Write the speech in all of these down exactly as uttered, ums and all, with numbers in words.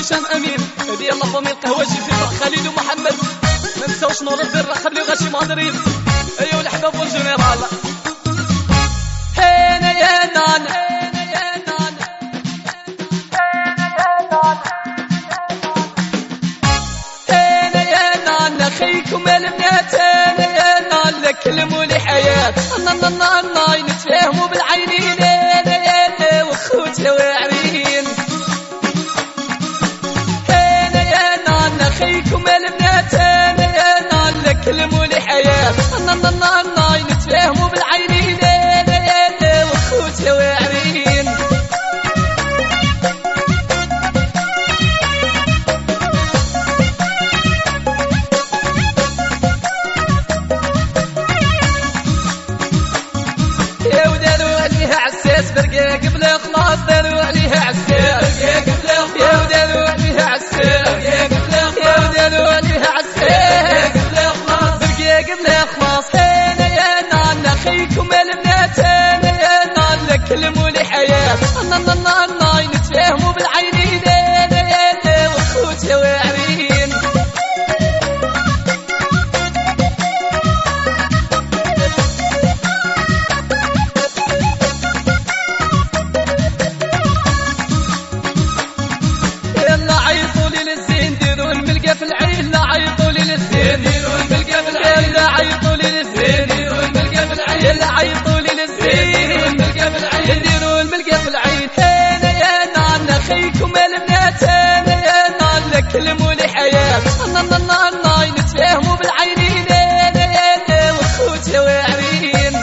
هشام امين، هذه الله فامي القهوجي في خالد ومحمد، ما نساوش نور الدر خلي غاشي مدريد. ايوا الحباب والجنرال هنا يا نان هنا يا نان خيكم البنات هنا يا نان لكلموا لي حياة نان نان نان نتفاهموا بالعينين هنا يا وخوتي واعرين هنا يا نان خيكم البنات هنا يا نان لكلموا لي حياة نان نان نان نتفاهموا بالعينين هنا يا وخوتي واعرين عساس برقاق بلا خلاص داروا عليها عساس يا وداروا عليها عساس يا وداروا عليها عساس برقاق بلا خلاص هنا يا نان خيكم البنات هنا يا نان لكلموا لي حياة نان نان نان نتفاهموا بالعينين هنا يا وخوتي واعرين عيطوا لي للزين ديروا الملقى في العين لا عيطوا لي للزين ديروا الملقى في العين لا عيطوا لي للزين ديروا الملقى في العين لا عيطوا لي للزين ديروا الملقى في العين ديروا الملقى في العين هنا يا نان خيكم البنات هنا يا نان لكلموا لي حياة نان نان نان نتفاهموا بالعينين هنا يا وخوتي واعرين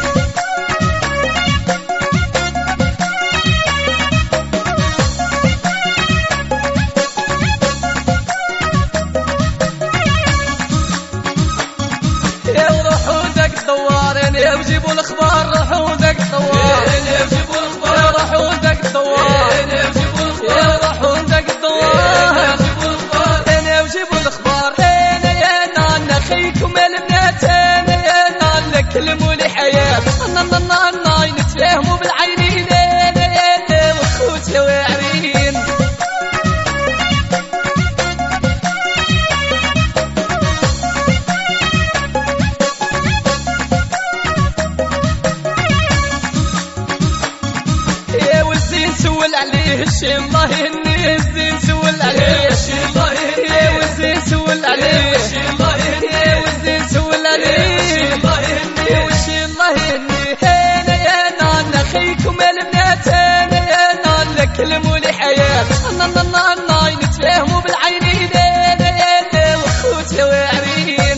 يا وجيبوا الاخبار روحوا ذاك الدوار يا وجيبوا الاخبار روحوا ذاك الدوار يا وجيبوا الاخبار روحوا ذاك الدوار انا وجيبوا الاخبار هنا يا نان خيكم البنات هنا يا نان لكلموا لي حياة نان نان نان نتفاهموا بالعينين هنا يا وخوتي واعرين سول عليه الشي الله يهنيه الزين سول عليه الشي الله يهنيه والزين سول عليه الشي الله يهنيه والزين سول عليه الشي الله يهنيه والشي الله يهنيه هنا يا نان خيكم البنات هنا يا نان لكلموا لي حياة نان نان نان نتفاهموا بالعينين هنا يا وخوتي واعرين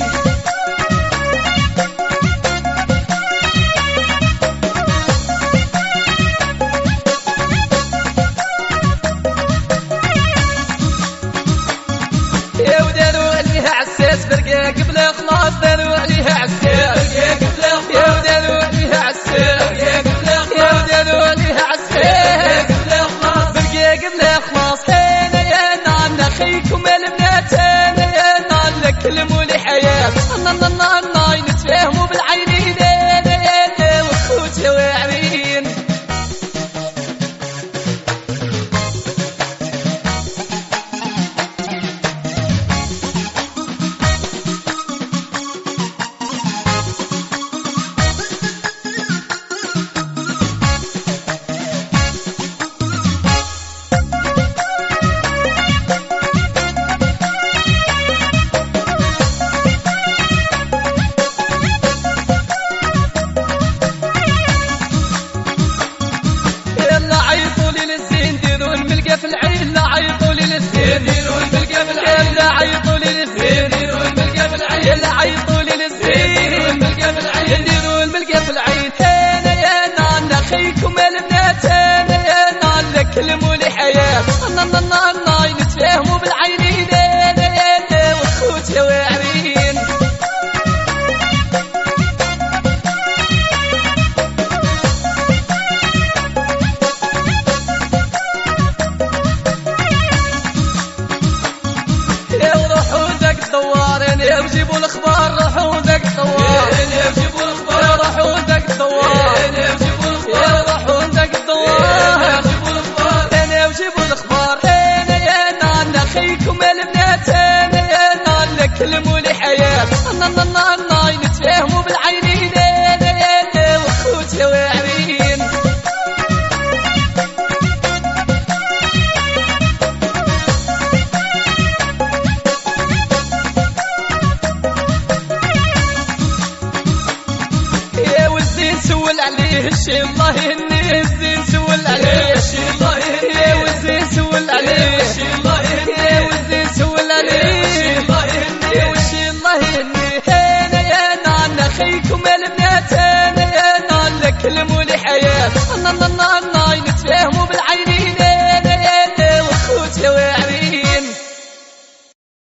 عساس برقاق بلا خلاص داروا عليها عساس يا وداروا عليها عساس يا وداروا عليها عساس برقاق بلا خلاص هنا يا نان خيكم البنات هنا يا نان لكلموا لي حياة نان نان نان نتفاهموا بالعينين هنا يا وخوتي واعرين في العين لا عيطوا لي للزين ديروا الملقى في العين لا عيطوا لي للزين ديروا الملقى في العين لا عيطوا لي للزين ديروا الملقى في العين ديروا الملقى في العين هنا يا نان خيكم البنات هنا يا نان لكلموا لي حياة نان نان نان نتفاهموا بالعينين هنا يا وخوتي واعرين يا وجيبوا الاخبار روحوا ذاك الدوار يا وجيبوا الاخبار روحوا ذاك الدوار يا وجيبوا الاخبار روحوا ذاك الدوار انا وجيبوا الاخبار هنا يا نان الله يهنيه الزين سول عليه